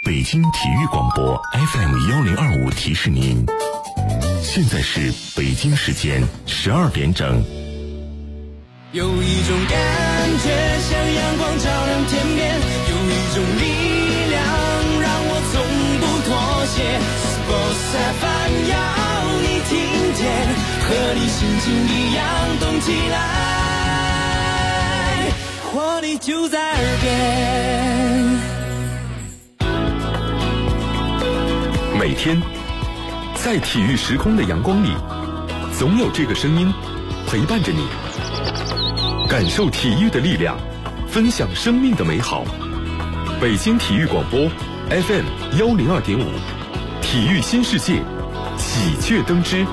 北京体育广播 FM1025提示您，现在是北京时间12点整。 有一种感觉像阳光照亮天边，有一种力量让我从不妥协。Sports FM 要你听见，和你心情一样动起来，活力就在耳边。 每天在体育时空的阳光里，总有这个声音陪伴着你，感受体育的力量，分享生命的美好。北京体育广播 FM102.5，体育新世界，喜鹊登枝。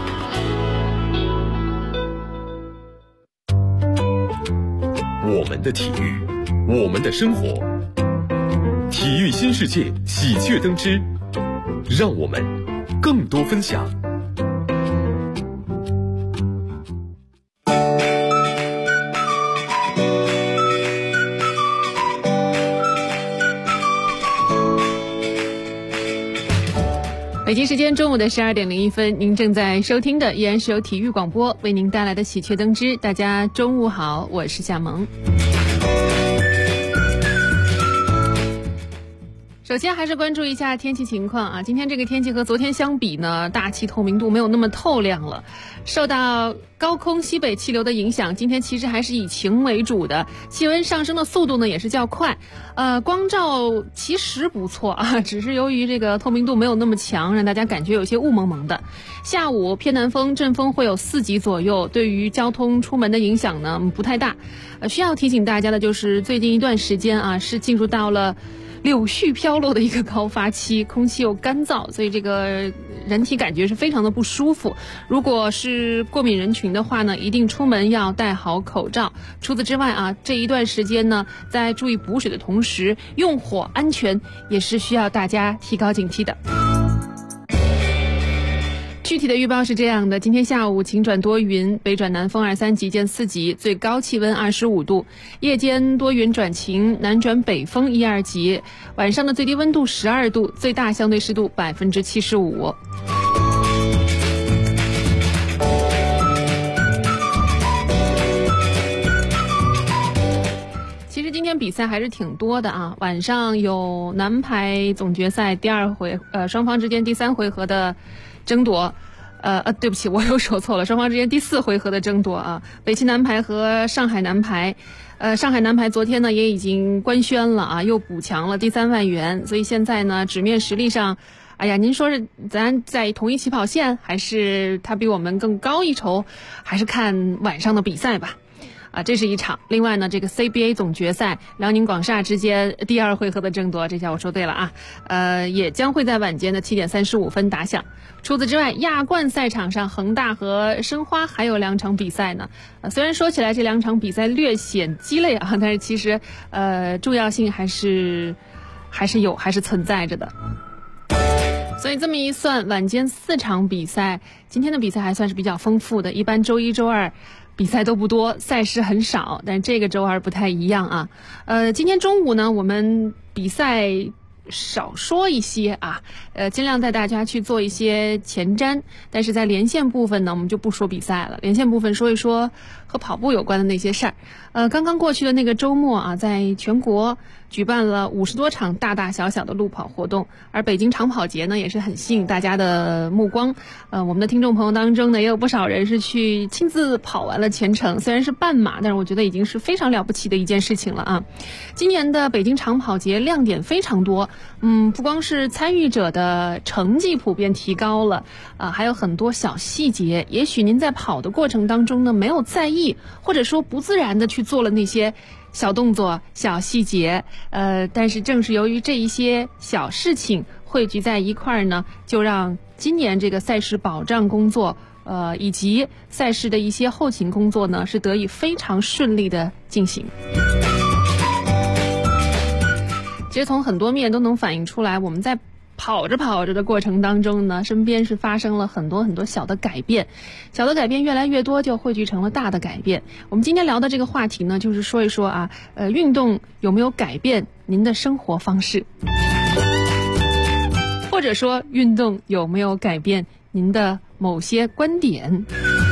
我们的体育，我们的生活，体育新世界，喜鹊登枝，让我们更多分享。 北京时间中午的12点01分，您正在收听的依然是由体育广播为您带来的喜鹊登枝。大家中午好，我是夏萌。首先还是关注一下天气情况啊，今天这个天气和昨天相比呢，大气透明度没有那么透亮了。受到高空西北气流的影响，今天其实还是以晴为主的，气温上升的速度呢也是较快。光照其实不错啊，只是由于这个透明度没有那么强，让大家感觉有些雾蒙蒙的。下午偏南风，阵风会有4级左右，对于交通出门的影响呢不太大。需要提醒大家的就是最近一段时间啊，是进入到了柳絮飘落的一个高发期，空气又干燥，所以这个人体感觉是非常的不舒服。如果是过敏人群的话呢，一定出门要戴好口罩。除此之外啊，这一段时间呢，在注意补水的同时，用火安全也是需要大家提高警惕的。具体的预报是这样的，今天下午晴转多云，北转南风2、3级见4级，最高气温25度，夜间多云转晴，南转北风1、2级，晚上的最低温度12度，最大相对湿度75%。其实今天比赛还是挺多的啊，晚上有男排总决赛第2回，双方之间第3回合的争夺，对不起，我又说错了，双方之间第4回合的争夺啊，北汽男排和上海男排，上海男排昨天呢也已经官宣了啊，又补强了第3万元，所以现在呢纸面实力上，哎呀，您说是咱在同一起跑线，还是他比我们更高一筹，还是看晚上的比赛吧。这是一场。另外呢，这个 CBA 总决赛辽宁广厦之间第2回合的争夺，这下我说对了啊，也将会在晚间的7点35分打响。除此之外，亚冠赛场上恒大和申花还有2场比赛呢。虽然说起来这2场比赛略显鸡肋啊，但是其实重要性还是存在着的。所以这么一算，晚间4场比赛，今天的比赛还算是比较丰富的。一般周1、周2比赛都不多，赛事很少，但是这个周2不太一样啊。今天中午呢，我们比赛少说一些啊，尽量带大家去做一些前瞻，但是在连线部分呢，我们就不说比赛了，连线部分说一说和跑步有关的那些事儿。刚刚过去的那个周末啊，在全国举办了50多场大大小小的路跑活动，而北京长跑节呢也是很吸引大家的目光。我们的听众朋友当中呢，也有不少人是去亲自跑完了全程，虽然是半马，但是我觉得已经是非常了不起的一件事情了啊。今年的北京长跑节亮点非常多，不光是参与者的成绩普遍提高了还有很多小细节，也许您在跑的过程当中呢没有在意，或者说不自然的去做了那些小动作、小细节，但是正是由于这一些小事情汇聚在一块儿呢，就让今年这个赛事保障工作，以及赛事的一些后勤工作呢，是得以非常顺利的进行。其实从很多面都能反映出来，我们在跑着的过程当中呢，身边是发生了很多很多小的改变，小的改变越来越多，就汇聚成了大的改变。我们今天聊的这个话题呢，就是说一说运动有没有改变您的生活方式。 或者说运动有没有改变您的某些观点？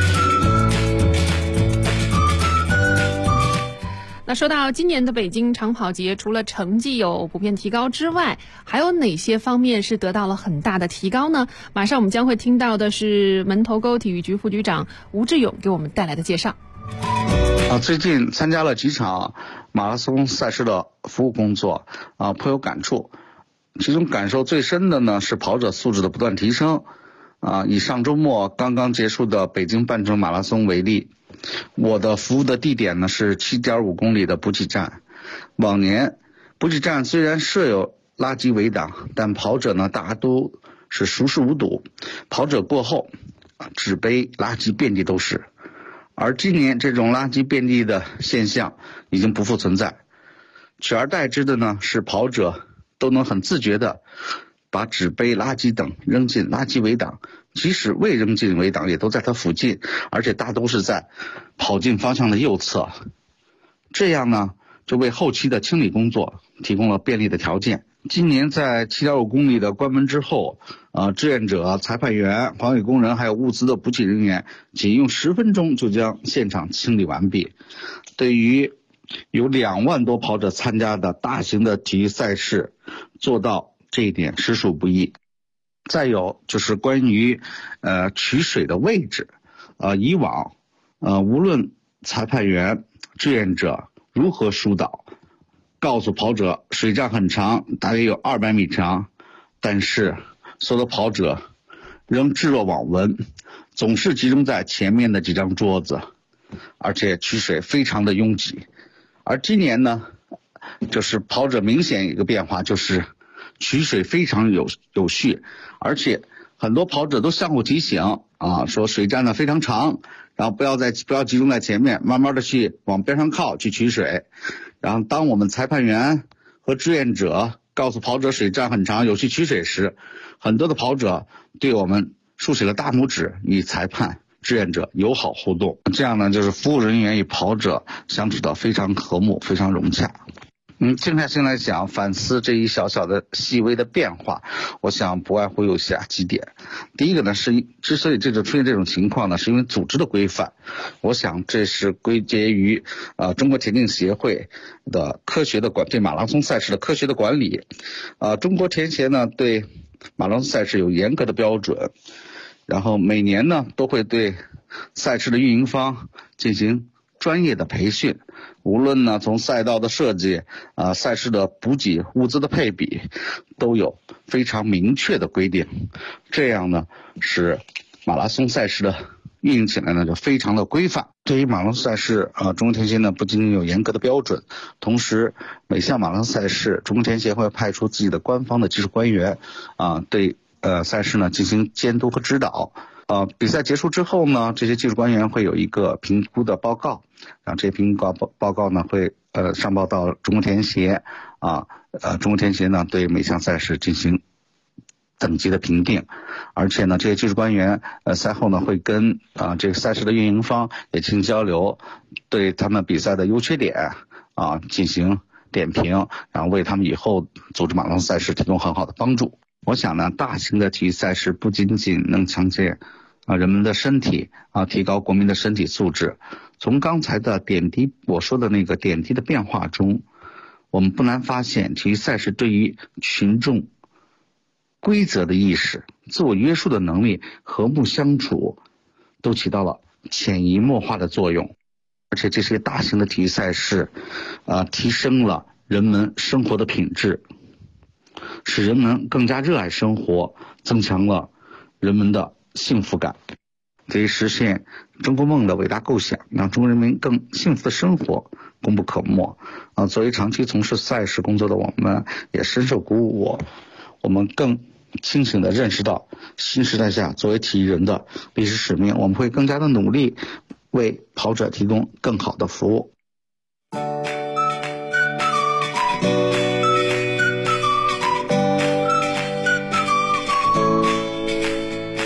那说到今年的北京长跑节，除了成绩有普遍提高之外，还有哪些方面是得到了很大的提高呢？马上我们将会听到的是门头沟体育局副局长吴志勇给我们带来的介绍。 最近参加了几场马拉松赛事的服务工作，颇有感触。其中感受最深的呢是跑者素质的不断提升。以上周末刚刚结束的北京半程马拉松为例，我的服务的地点呢是 7.5 公里的补给站。往年补给站虽然设有垃圾围挡，但跑者呢大都是熟视无睹，跑者过后纸杯垃圾遍地都是。而今年这种垃圾遍地的现象已经不复存在，取而代之的呢是跑者都能很自觉的把纸杯、垃圾等扔进垃圾围挡，即使未扔进围挡也都在它附近，而且大都是在跑进方向的右侧。这样呢就为后期的清理工作提供了便利的条件。今年在 7.5 公里的关门之后，志愿者、裁判员、环卫工人还有物资的补给人员仅用10分钟就将现场清理完毕。对于有2万多跑者参加的大型的体育赛事，做到这一点实属不易。再有就是关于取水的位置，以往无论裁判员、志愿者如何疏导，告诉跑者水站很长，大约有200米长，但是所有的跑者仍置若罔闻，总是集中在前面的几张桌子，而且取水非常的拥挤。而今年呢，就是跑者明显一个变化，就是取水非常有序，而且很多跑者都相互提醒说水站呢非常长，然后不要集中在前面，慢慢的去往边上靠去取水。然后当我们裁判员和志愿者告诉跑者水站很长，有序取水时，很多的跑者对我们竖起了大拇指，与裁判、志愿者友好互动。这样呢，就是服务人员与跑者相处的非常和睦，非常融洽。静下心来想，反思这一小小的细微的变化，我想不外乎有下几点。第一个呢，是之所以出现这种情况呢，是因为组织的规范。我想这是归结于中国田径协会的科学的对马拉松赛事的科学的管理。中国田协呢对马拉松赛事有严格的标准，然后每年呢都会对赛事的运营方进行专业的培训，无论呢从赛道的设计赛事的补给、物资的配比都有非常明确的规定。这样呢使马拉松赛事的运营起来呢就非常的规范。对于马拉松赛事中国田协呢不仅仅有严格的标准，同时每项马拉松赛事中国田协会派出自己的官方的技术官员对赛事呢进行监督和指导。比赛结束之后呢，这些技术官员会有一个评估的报告，然后这些评估报告呢会上报到中国田协中国田协呢对每项赛事进行等级的评定，而且呢这些技术官员赛后呢会跟这个赛事的运营方也进行交流，对他们比赛的优缺点进行点评，然后为他们以后组织马拉松赛事提供很好的帮助。我想呢，大型的体育赛事不仅仅能强健人们的身体提高国民的身体素质。从刚才的我说的那个点滴的变化中，我们不难发现，体育赛事对于群众规则的意识、自我约束的能力、和睦相处都起到了潜移默化的作用。而且这些大型的体育赛事提升了人们生活的品质，使人们更加热爱生活，增强了人们的幸福感。这一实现中国梦的伟大构想，让中国人民更幸福的生活功不可没。作为长期从事赛事工作的我们，也深受鼓舞。我们更清醒地认识到新时代下作为体育人的历史使命，我们会更加的努力为跑者提供更好的服务。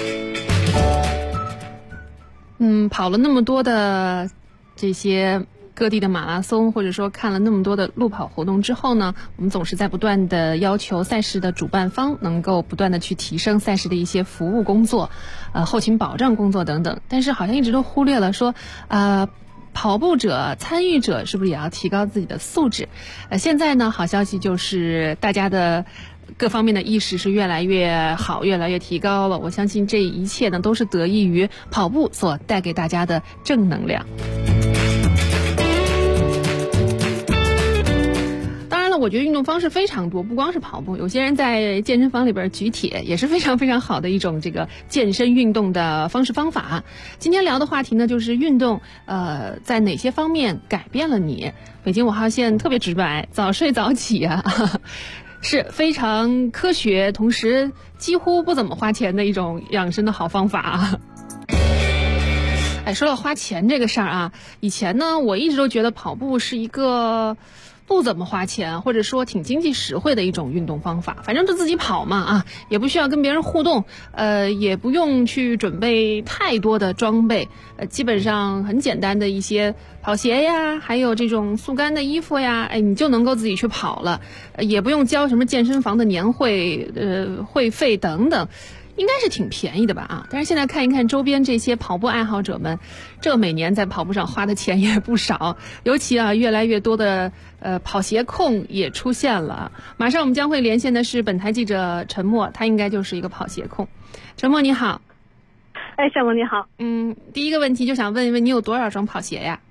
跑了那么多的这些各地的马拉松，或者说看了那么多的路跑活动之后呢，我们总是在不断的要求赛事的主办方能够不断的去提升赛事的一些服务工作，后勤保障工作等等，但是好像一直都忽略了说，跑步者、参与者是不是也要提高自己的素质？现在呢，好消息就是大家的各方面的意识是越来越好，越来越提高了。我相信这一切呢，都是得益于跑步所带给大家的正能量。我觉得运动方式非常多，不光是跑步，有些人在健身房里边举铁也是非常非常好的一种这个健身运动的方式方法。今天聊的话题呢，就是运动在哪些方面改变了你。北京5号线特别直白，早睡早起啊是非常科学，同时几乎不怎么花钱的一种养生的好方法啊。说到花钱这个事儿啊，以前呢我一直都觉得跑步是一个不怎么花钱，或者说挺经济实惠的一种运动方法。反正就自己跑嘛啊，也不需要跟别人互动，也不用去准备太多的装备，基本上很简单的一些跑鞋呀，还有这种速干的衣服呀，你就能够自己去跑了，也不用交什么健身房的年会会费等等。应该是挺便宜的吧啊！但是现在看一看周边这些跑步爱好者们，这每年在跑步上花的钱也不少，尤其啊越来越多的跑鞋控也出现了。马上我们将会连线的是本台记者陈默，他应该就是一个跑鞋控。陈默你好。 小萌你好。 第一个问题就想问一问你有多少双跑鞋呀？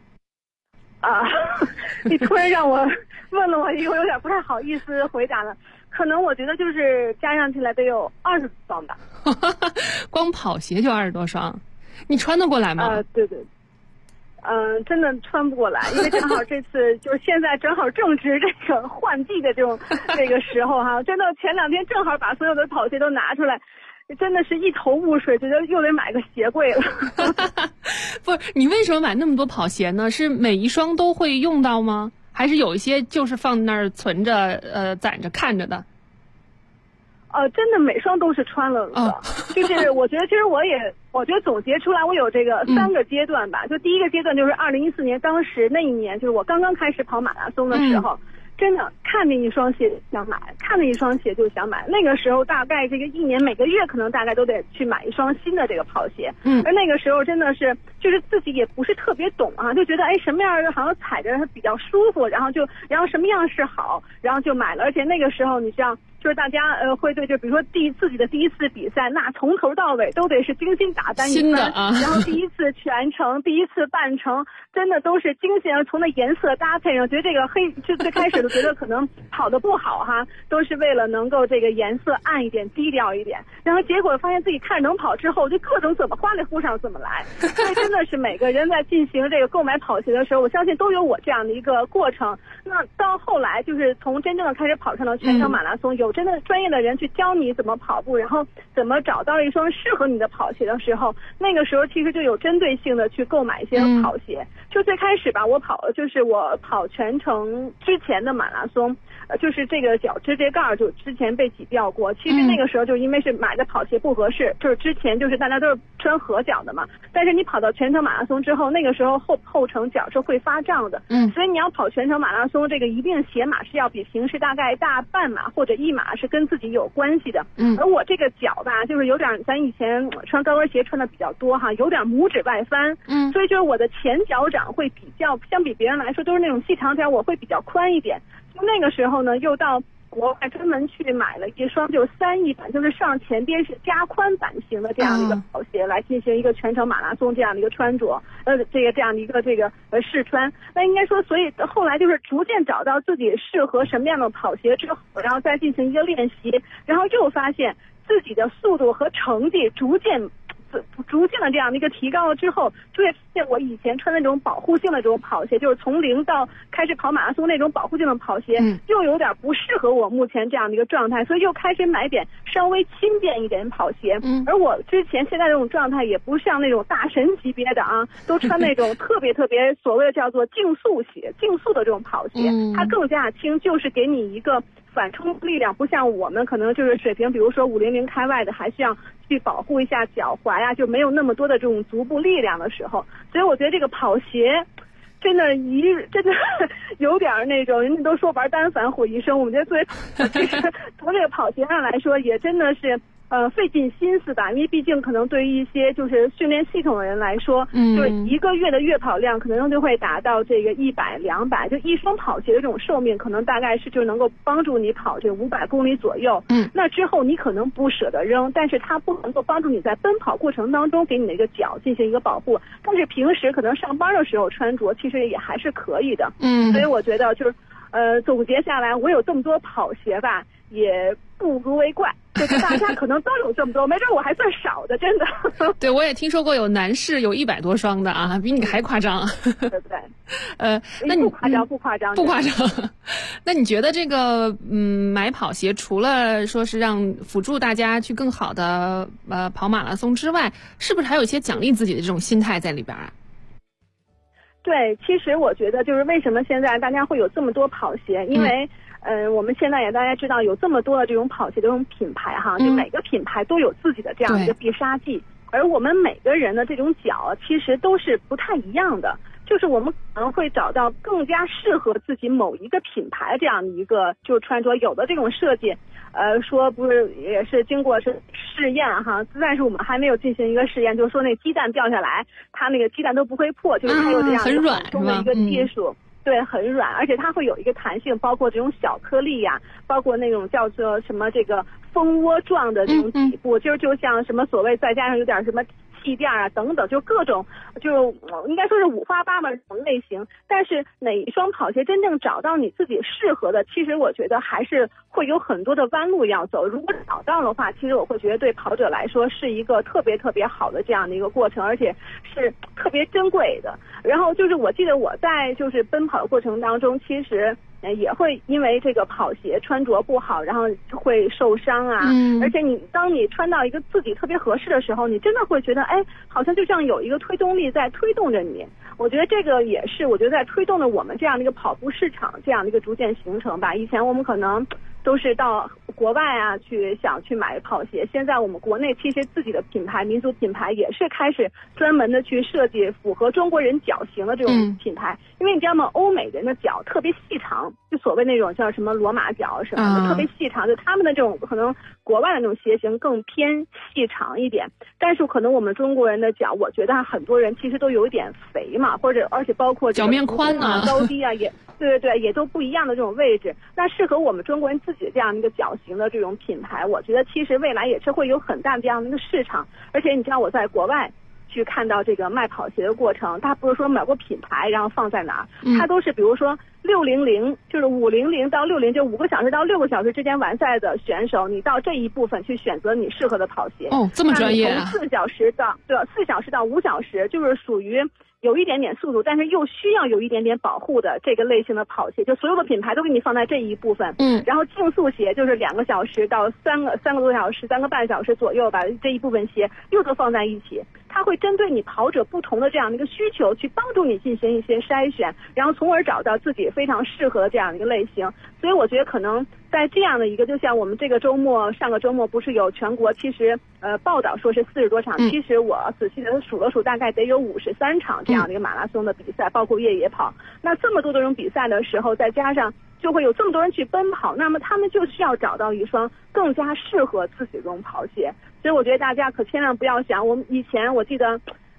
你突然让我问了我一个，我有点不太好意思回答了。可能我觉得就是加上起来得有20双吧。 光跑鞋就20多双，你穿得过来吗？ 对对，真的穿不过来，因为正好这次就是现在正好正值这个换季的这个时候哈，真的前2天正好把所有的跑鞋都拿出来，真的是一头雾水，觉得又得买个鞋柜了。 不是，你为什么买那么多跑鞋呢？是每一双都会用到吗？还是有一些就是放那儿存着攒着看着的？ 真的每双都是穿了的。就是我觉得其实我觉得总结出来我有这个3个阶段吧。就第一个阶段就是2014年，当时那一年就是我刚刚开始跑马拉松的时候，真的看见一双鞋想买，看见一双鞋就想买。那个时候大概这个一年每个月可能大概都得去买一双新的这个跑鞋。而那个时候真的是就是自己也不是特别懂啊，就觉得什么样好像踩着它比较舒服，然后什么样是好，然后就买了。而且那个时候你像就是大家会对就比如说自己的第一次比赛，那从头到尾都得是精心打单一分，然后第一次全程第一次半程真的都是精心，从那颜色搭配上觉得这个就最开始都觉得可能跑得不好哈，都是为了能够这个颜色暗一点低调一点，然后结果发现自己看着能跑之后就各种怎么花里胡哨怎么来。所以真的是每个人在进行这个购买跑鞋的时候，我相信都有我这样的一个过程。那到后来就是从真正的开始跑上了全程马拉松，有真的专业的人去教你怎么跑步，然后怎么找到一双适合你的跑鞋的时候，那个时候其实就有针对性的去购买一些跑鞋。就最开始吧，我跑全程之前的马拉松，就是这个脚指甲盖就之前被挤掉过。其实那个时候就因为是买的跑鞋不合适，就是之前就是大家都是穿合脚的嘛，但是你跑到全程马拉松之后，那个时候后程脚是会发胀的。所以你要跑全程马拉松，这个一定鞋码是要比平时大概大半码或者1码，是跟自己有关系的。而我这个脚吧，就是有点咱以前穿高跟鞋穿的比较多哈，有点拇指外翻。所以就是我的前脚掌会比较相比别人来说都是那种细长脚，我会比较宽一点。那个时候呢，又到国外专门去买了一双就是3E版，就是上前边是加宽版型的这样的一个跑鞋，来进行一个全程马拉松这样的一个穿着，这样的一个试穿。那应该说，所以后来就是逐渐找到自己适合什么样的跑鞋之后，然后再进行一个练习，然后又发现自己的速度和成绩逐渐的这样的一个提高了之后，就会发现我以前穿那种保护性的这种跑鞋，就是从0到开始跑马拉松那种保护性的跑鞋，又有点不适合我目前这样的一个状态，所以又开始买点稍微轻便一点跑鞋。而我现在这种状态也不像那种大神级别的啊，都穿那种特别所谓的叫做竞速的这种跑鞋，它更加轻，就是给你一个反冲力量，不像我们可能就是水平，比如说500开外的，还需要去保护一下脚踝啊，就没有那么多的这种足部力量的时候。所以我觉得这个跑鞋真的有点那种，人家都说玩单反毁一生，我们觉得作为其实从这个跑鞋上来说，也真的是费尽心思吧，因为毕竟可能对于一些就是训练系统的人来说，就是一个月的月跑量可能就会达到这个100、200，就一双跑鞋的这种寿命可能大概是就能够帮助你跑这500公里左右。那之后你可能不舍得扔，但是它不能够帮助你在奔跑过程当中给你的一个脚进行一个保护，但是平时可能上班的时候穿着其实也还是可以的。所以我觉得就是总结下来，我有这么多跑鞋吧，也不足为怪。就是大家可能都有这么多，没准我还算少的，真的。 对，我也听说过有男士有100多双的啊，比你还夸张。 对不对？ 那你不夸张，不夸张， 不夸张。那你觉得这个买跑鞋除了说是让辅助大家去更好的跑马拉松之外，是不是还有一些奖励自己的这种心态在里边啊？ 对，其实我觉得就是为什么现在大家会有这么多跑鞋，因为我们现在也大家知道有这么多的这种跑鞋的这种品牌哈，就每个品牌都有自己的这样一个必杀技，而我们每个人的这种脚其实都是不太一样的，就是我们可能会找到更加适合自己某一个品牌这样的一个就是穿着，有的这种设计说不是也是经过是试验哈，但是我们还没有进行一个试验，就是说那鸡蛋掉下来它那个鸡蛋都不会破，就是它有这样很软的一个技术。对，很软，而且它会有一个弹性，包括这种小颗粒呀，包括那种叫做什么这个蜂窝状的这种底部，就像什么所谓再加上有点什么气垫啊等等，就各种就应该说是五花八门这种类型。但是哪一双跑鞋真正找到你自己适合的，其实我觉得还是会有很多的弯路要走。如果找到的话，其实我会觉得对跑者来说是一个特别特别好的这样的一个过程，而且是特别珍贵的。然后就是我记得我在就是奔跑的过程当中，其实也会因为这个跑鞋穿着不好，然后会受伤啊。而且当你穿到一个自己特别合适的时候，你真的会觉得好像就像有一个推动力在推动着你。我觉得这个也是我觉得在推动着我们这样的一个跑步市场这样的一个逐渐形成吧。以前我们可能都是到国外啊想去买跑鞋，现在我们国内其实自己的品牌民族品牌也是开始专门的去设计符合中国人脚型的这种品牌。因为你知道吗，欧美人的脚特别细长，就所谓那种叫什么罗马脚什么的，特别细长，就他们的这种可能国外的那种鞋型更偏细长一点，但是可能我们中国人的脚，我觉得很多人其实都有一点肥嘛，或者而且包括脚面宽啊高低啊也对，也都不一样的这种位置。那适合我们中国人自己这样一个脚型的这种品牌，我觉得其实未来也是会有很大的这样的一个市场。而且你知道我在国外去看到这个卖跑鞋的过程，它不是说某个品牌然后放在哪儿，它都是比如说600就是500到600，就5个小时到6个小时之间完赛的选手，你到这一部分去选择你适合的跑鞋。 这么专业啊！ 从4小时到5小时，就是属于有一点点速度，但是又需要有一点点保护的这个类型的跑鞋，就所有的品牌都给你放在这一部分。然后竞速鞋就是2个小时到3个多小时，3个半小时左右吧，这一部分鞋又都放在一起。它会针对你跑者不同的这样的一个需求，去帮助你进行一些筛选，然后从而找到自己非常适合的这样的一个类型。所以我觉得可能在这样的一个，就像我们这个周末上个周末不是有全国其实报道说是40多场，其实我仔细的数了数，大概得有53场这样的一个马拉松的比赛，包括越野跑。那这么多的这种比赛的时候，再加上就会有这么多人去奔跑，那么他们就需要找到一双更加适合自己的这种跑鞋。所以我觉得大家可千万不要想，我们以前我记得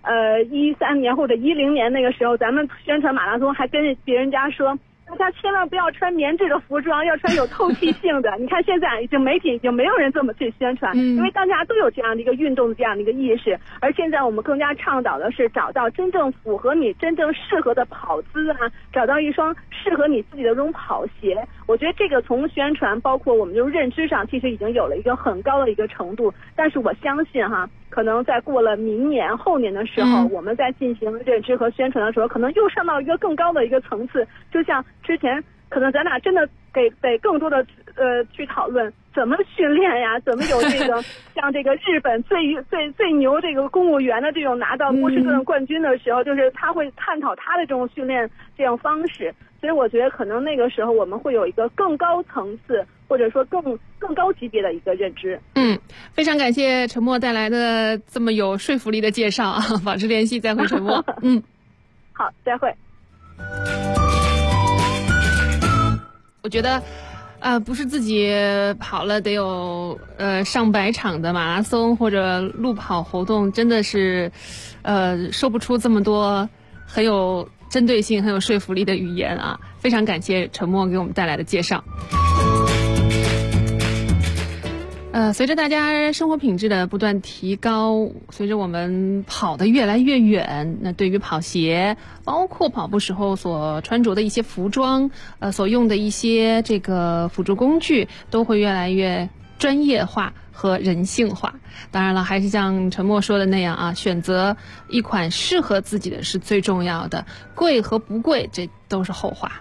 13年或者10年那个时候，咱们宣传马拉松还跟别人家说，大家千万不要穿棉质的服装，要穿有透气性的。你看现在媒体已经没有人这么去宣传，因为大家都有这样的一个运动的这样的一个意识。而现在我们更加倡导的是找到真正符合你真正适合的跑姿啊，找到一双适合你自己的这种跑鞋。我觉得这个从宣传包括我们就是认知上其实已经有了一个很高的一个程度，但是我相信可能在过了明年后年的时候，我们在进行认知和宣传的时候，可能又上到一个更高的一个层次。就像之前可能咱俩真的得更多的去讨论怎么训练呀，怎么有这个像这个日本最牛这个公务员的这种拿到波士顿冠军的时候，就是他会探讨他的这种训练这样方式。所以我觉得可能那个时候我们会有一个更高层次或者说更高级别的一个认知。 非常感谢陈默带来的这么有说服力的介绍啊！保持联系，再会陈默。 好，再会。 我觉得不是自己跑了得有上百场的马拉松或者路跑活动，真的是说不出这么多很有针对性很有说服力的语言啊。非常感谢陈默给我们带来的介绍。随着大家生活品质的不断提高，随着我们跑得越来越远，那对于跑鞋，包括跑步时候所穿着的一些服装，所用的一些这个辅助工具，都会越来越专业化和人性化。当然了，还是像陈默说的那样啊，选择一款适合自己的是最重要的，贵和不贵这都是后话。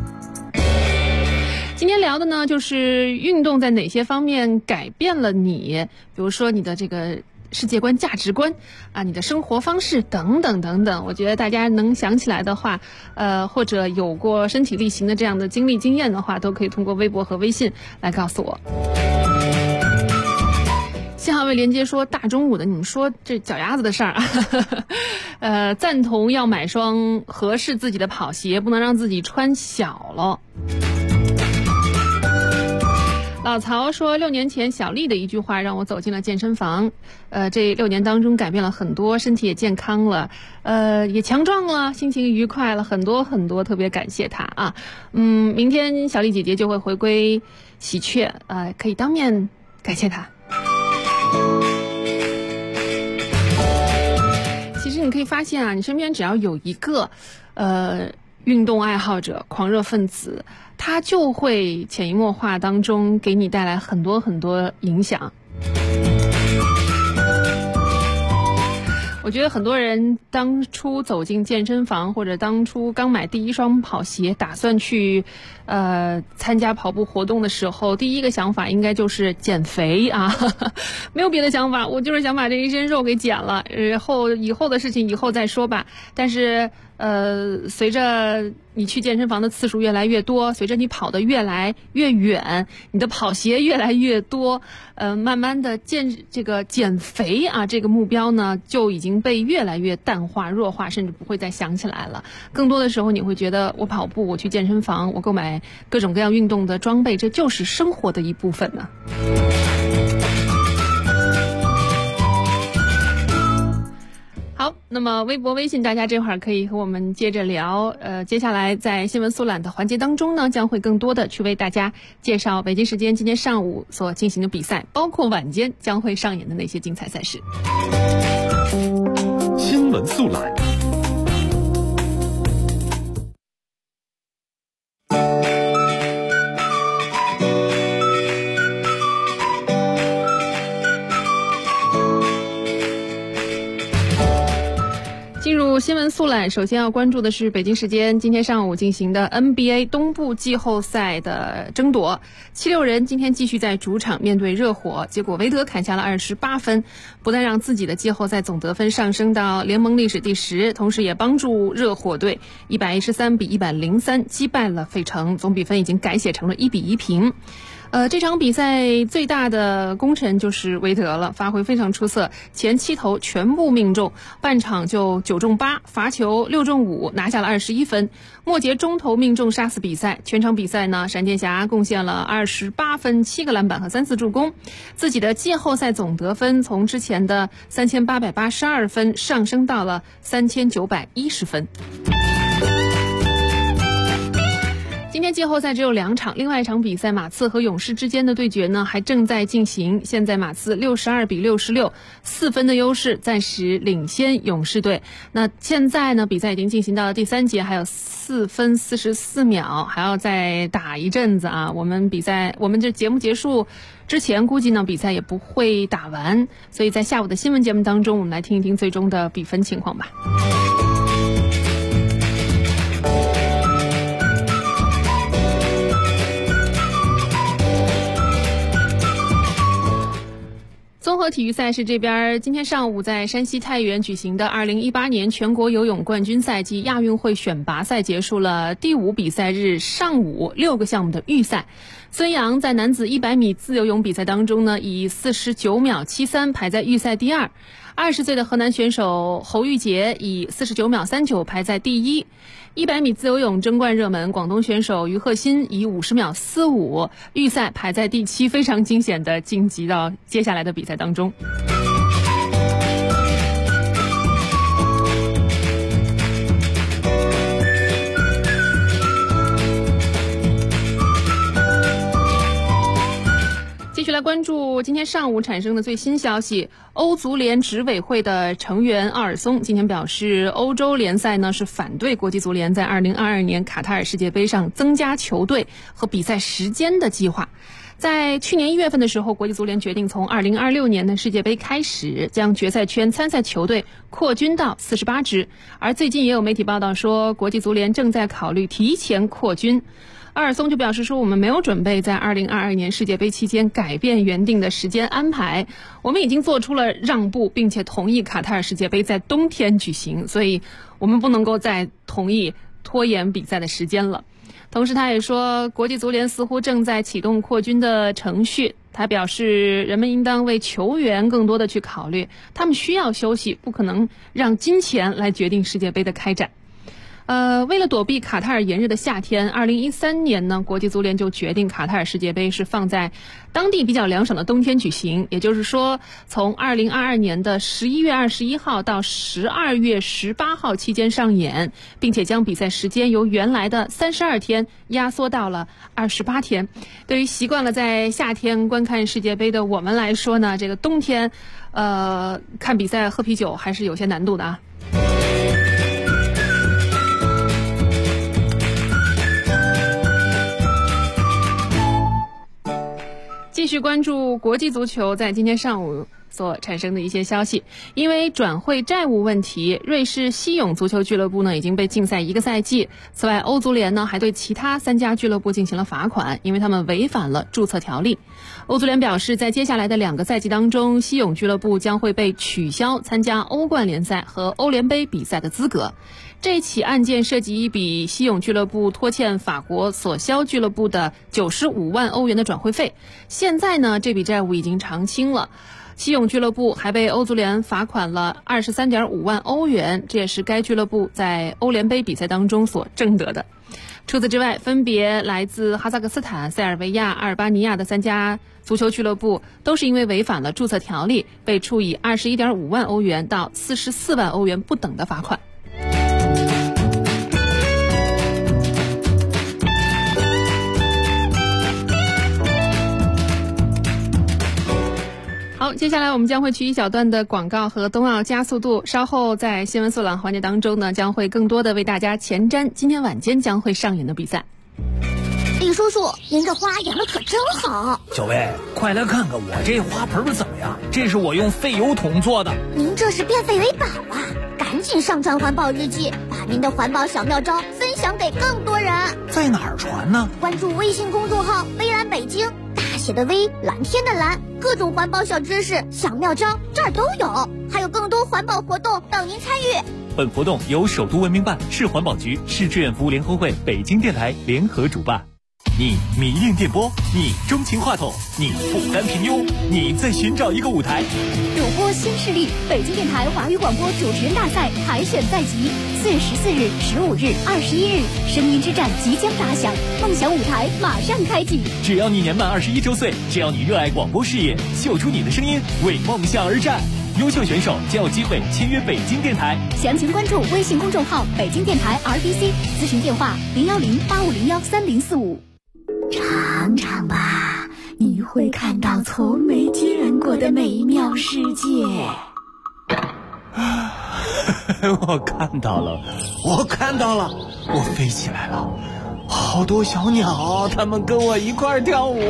今天聊的呢，就是运动在哪些方面改变了你，比如说你的这个世界观、价值观啊，你的生活方式等等等等。我觉得大家能想起来的话，或者有过身体力行的这样的经历经验的话，都可以通过微博和微信来告诉我。信号位连接说大中午的你们说这脚丫子的事儿啊，赞同要买双合适自己的跑鞋，不能让自己穿小了。老曹说6年前小丽的一句话让我走进了健身房，这6年当中改变了很多，身体也健康了，也强壮了，心情愉快了很多很多，特别感谢她啊。明天小丽姐姐就会回归喜鹊，可以当面感谢她。其实你可以发现啊，你身边只要有一个运动爱好者、狂热分子，他就会潜移默化当中给你带来很多很多影响。我觉得很多人当初走进健身房，或者当初刚买第一双跑鞋，打算去参加跑步活动的时候，第一个想法应该就是减肥啊，没有别的想法，我就是想把这一身肉给减了，以后的事情以后再说吧。但是随着你去健身房的次数越来越多，随着你跑得越来越远，你的跑鞋越来越多，慢慢的减肥啊这个目标呢就已经被越来越淡化、弱化，甚至不会再想起来了。更多的时候你会觉得我跑步，我去健身房，我购买各种各样运动的装备，这就是生活的一部分呢。好，那么微博、微信大家这会儿可以和我们接着聊。接下来在新闻速览的环节当中呢，将会更多的去为大家介绍北京时间今天上午所进行的比赛，包括晚间将会上演的那些精彩赛事。 新闻速览。 进入新闻速览，首先要关注的是北京时间今天上午进行的 NBA 东部季后赛的争夺。76人今天继续在主场面对热火，结果韦德砍下了28分，不但让自己的季后赛总得分上升到联盟历史第10，同时也帮助热火队113比103击败了费城，总比分已经改写成了1比1平。这场比赛最大的功臣就是韦德了，发挥非常出色，前7投全部命中，半场就9中8，罚球6中5，拿下了21分。末节中投命中杀死比赛，全场比赛呢，闪电侠贡献了28分、7个篮板和3次助攻，自己的季后赛总得分从之前的3882分上升到了3910分。今天季后赛只有2场，另外一场比赛马刺和勇士之间的对决呢还正在进行。现在马刺62比66，4分的优势暂时领先勇士队。那现在呢比赛已经进行到了第3节，还有4分44秒，还要再打一阵子啊。我们这节目结束之前估计呢比赛也不会打完，所以在下午的新闻节目当中，我们来听一听最终的比分情况吧。综合体育赛事这边，今天上午在山西太原举行的2018年全国游泳冠军赛及亚运会选拔赛结束了第5比赛日上午6个项目的预赛。孙杨在男子100米自由泳比赛当中呢，以49秒73排在预赛第2。 20岁的河南选手侯玉洁以49秒39排在第一。100米自由泳争冠热门广东选手于鹤新以50秒45预赛排在第7，非常惊险的晋级到接下来的比赛当中。继续来关注今天上午产生的最新消息。欧足联执委会的成员奥尔松今天表示，欧洲联赛呢是反对国际足联在2022年卡塔尔世界杯上增加球队和比赛时间的计划。在去年1月份的时候，国际足联决定从2026年的世界杯开始，将决赛圈参赛球队扩军到48支。而最近也有媒体报道说，国际足联正在考虑提前扩军。阿尔松就表示说，我们没有准备在2022年世界杯期间改变原定的时间安排，我们已经做出了让步，并且同意卡塔尔世界杯在冬天举行，所以我们不能够再同意拖延比赛的时间了。同时他也说，国际足联似乎正在启动扩军的程序。他表示，人们应当为球员更多的去考虑，他们需要休息，不可能让金钱来决定世界杯的开展。为了躲避卡塔尔炎热的夏天，2013年呢，国际足联就决定卡塔尔世界杯是放在当地比较凉爽的冬天举行，也就是说，从2022年的11月21号到12月18号期间上演，并且将比赛时间由原来的32天压缩到了28天。对于习惯了在夏天观看世界杯的我们来说呢，这个冬天，看比赛喝啤酒还是有些难度的啊。继续关注国际足球在今天上午所产生的一些消息。因为转会债务问题，瑞士西勇足球俱乐部呢已经被禁赛1个赛季。此外，欧足联呢还对其他3家俱乐部进行了罚款，因为他们违反了注册条例。欧足联表示，在接下来的2个赛季当中，西勇俱乐部将会被取消参加欧冠联赛和欧联杯比赛的资格。这起案件涉及一笔西勇俱乐部拖欠法国索肖俱乐部的95万欧元的转会费，现在呢这笔债务已经偿清了。西勇俱乐部还被欧足联罚款了23.5万欧元，这也是该俱乐部在欧联杯比赛当中所挣得的。除此之外，分别来自哈萨克斯坦、塞尔维亚、阿尔巴尼亚的3家足球俱乐部都是因为违反了注册条例，被处以21.5万欧元到44万欧元不等的罚款。好，接下来我们将会去一小段的广告和冬奥加速度，稍后在新闻速览环节当中呢，将会更多的为大家前瞻今天晚间将会上演的比赛。 李叔叔，您这花养的可真好。 小薇，快来看看我这花盆怎么样？这是我用废油桶做的。 您这是变废为宝啊！赶紧上传环保日记，把您的环保小妙招分享给更多人。 在哪儿传呢？ 关注微信公众号微蓝北京，大写的微，蓝天的蓝，各种环保小知识、小妙招这儿都有，还有更多环保活动等您参与。 本活动由首都文明办、市环保局、市志愿服务联合会、北京电台联合主办。你迷恋电波，你钟情话筒，你不甘平庸，你在寻找一个舞台。 主播新势力，北京电台华语广播主持人大赛海选在即，4月14日、15日、21日，声音之战即将打响，梦想舞台马上开启。 只要你年满21周岁，只要你热爱广播事业，秀出你的声音，为梦想而战。优秀选手将有机会签约北京电台。 详情关注微信公众号北京电台 RBC， 咨询电话010-8501-3045。 尝尝吧，你会看到从没见过的美妙世界。 我看到了，我飞起来了，好多小鸟，它们跟我一块儿跳舞。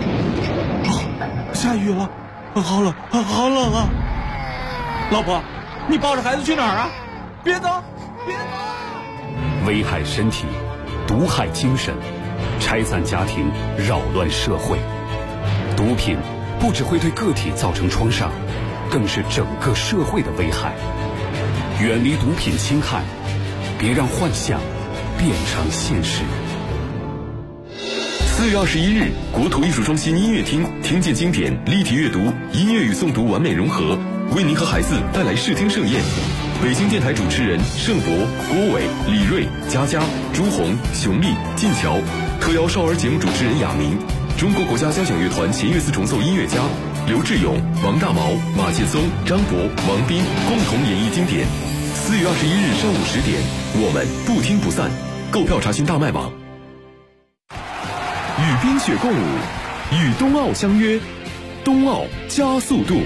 下雨了，好冷啊！老婆，你抱着孩子去哪儿啊？别走！ 危害身体，毒害精神，拆散家庭，扰乱社会。毒品不只会对个体造成创伤，更是整个社会的危害。远离毒品侵害，别让幻想变成现实。4月21日，国土艺术中心音乐厅，听见经典，立体阅读，音乐与诵读完美融合。 为您和孩子带来视听盛宴。北京电台主持人盛博、郭伟、李锐、佳佳、朱红、熊丽、晋桥，特邀少儿节目主持人亚明，中国国家交响乐团弦乐四重奏音乐家刘志勇、王大毛、马建松、张博、王斌共同演绎经典。4月21日上午10点，我们不听不散。购票查询大麦网。与冰雪共舞，与冬奥相约，冬奥加速度。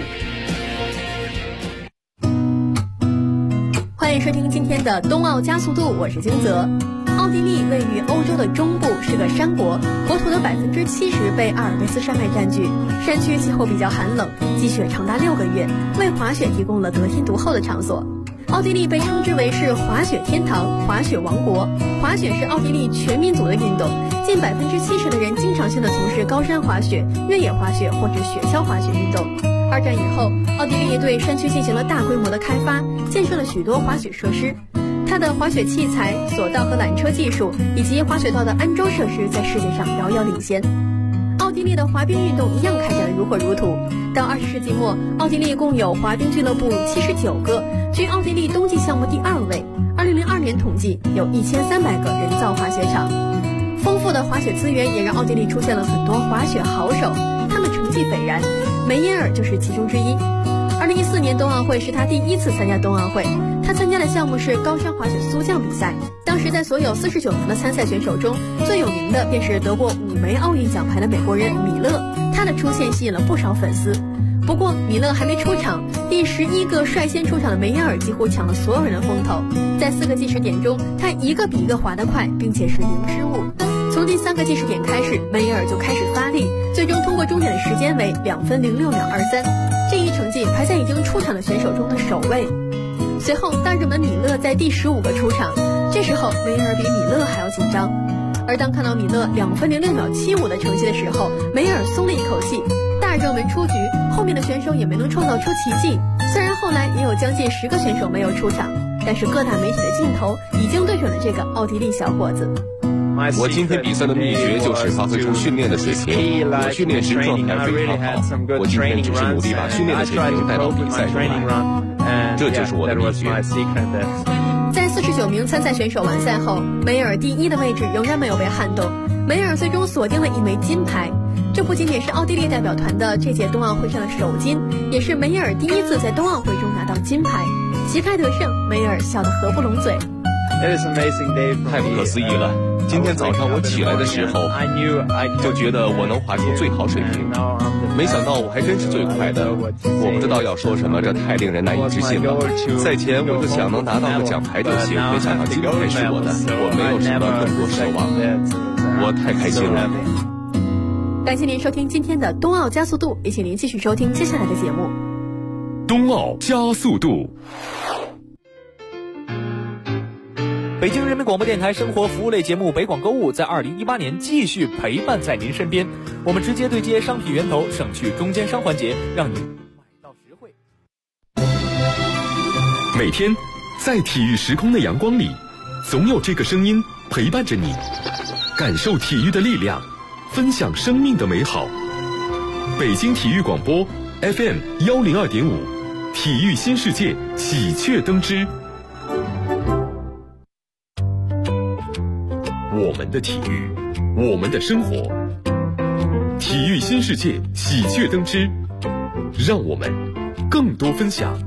欢迎收听今天的冬奥加速度，我是金泽。奥地利位于欧洲的中部，是个山国，国土的70%被阿尔卑斯山脉占据，山区气候比较寒冷，积雪长达6个月，为滑雪提供了得天独厚的场所。奥地利被称之为是滑雪天堂、滑雪王国。滑雪是奥地利全民族的运动，近70%的人经常性的从事高山滑雪、越野滑雪或者雪橇滑雪运动。二战以后，奥地利对山区进行了大规模的开发，建设了许多滑雪设施。它的滑雪器材、索道和缆车技术以及滑雪道的安装设施在世界上遥遥领先。奥地利的滑冰运动一样开展得如火如荼。到20世纪末，奥地利共有滑冰俱乐部79个，居奥地利冬季项目第2位。2002年统计有1300个人造滑雪场。丰富的滑雪资源也让奥地利出现了很多滑雪好手，他们成绩斐然，梅耶尔就是其中之一。2014年冬奥会是他第1次参加冬奥会，他参加的项目是高山滑雪速降比赛。当时在所有49名的参赛选手中，最有名的便是得过5枚奥运奖牌的美国人米勒，他的出现吸引了不少粉丝。不过米勒还没出场，第11个率先出场的梅耶尔几乎抢了所有人的风头。在4个计时点中，他一个比一个滑得快，并且是零失误。从第3个计时点开始，梅耶尔就开始发力，最终通过终点的时间为2分06秒23，这一成绩排在已经出场的选手中的首位。随后大热门米勒在第15个出场，这时候梅耶尔比米勒还要紧张。而当看到米勒2分06秒75的成绩的时候，梅耶尔松了一口气。大热门出局，后面的选手也没能创造出奇迹。虽然后来也有将近10个选手没有出场，但是各大媒体的镜头已经对准了这个奥地利小伙子。 我今天比赛的秘诀就是发挥出训练的水平，我训练时状态非常好，我今天只是努力把训练的水平带到比赛中来，这就是我的秘诀。 在49名参赛选手完赛后，梅尔第1的位置仍然没有被撼动，梅尔最终锁定了1枚金牌。这不仅仅是奥地利代表团的这届冬奥会上的首金，也是梅尔第1次在冬奥会中拿到金牌。旗开得胜，梅尔笑得合不拢嘴。 太不可思议了！今天早上我起来的时候，就觉得我能滑出最好水平，没想到我还真是最快的。我不知道要说什么，这太令人难以置信了。赛前我就想能拿到个奖牌就行，没想到金牌是我的，我没有什么更多奢望，我太开心了。 感谢您收听今天的冬奥加速度，也请您继续收听接下来的节目。 冬奥加速度。 北京人民广播电台生活服务类节目北广购物在2018年继续陪伴在您身边，我们直接对接商品源头，省去中间商环节，让您买到实惠。 每天在体育时空的阳光里，总有这个声音陪伴着你，感受体育的力量，分享生命的美好。北京体育广播 FM 102.5，体育新世界喜鹊登枝。我们的体育，我们的生活，体育新世界喜鹊登枝，让我们更多分享。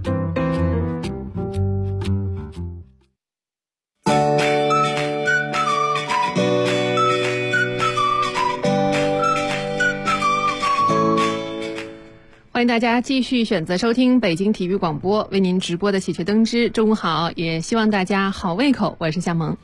欢迎大家继续选择收听北京体育广播为您直播的喜鹊登枝。中午好，也希望大家好胃口，我是夏萌。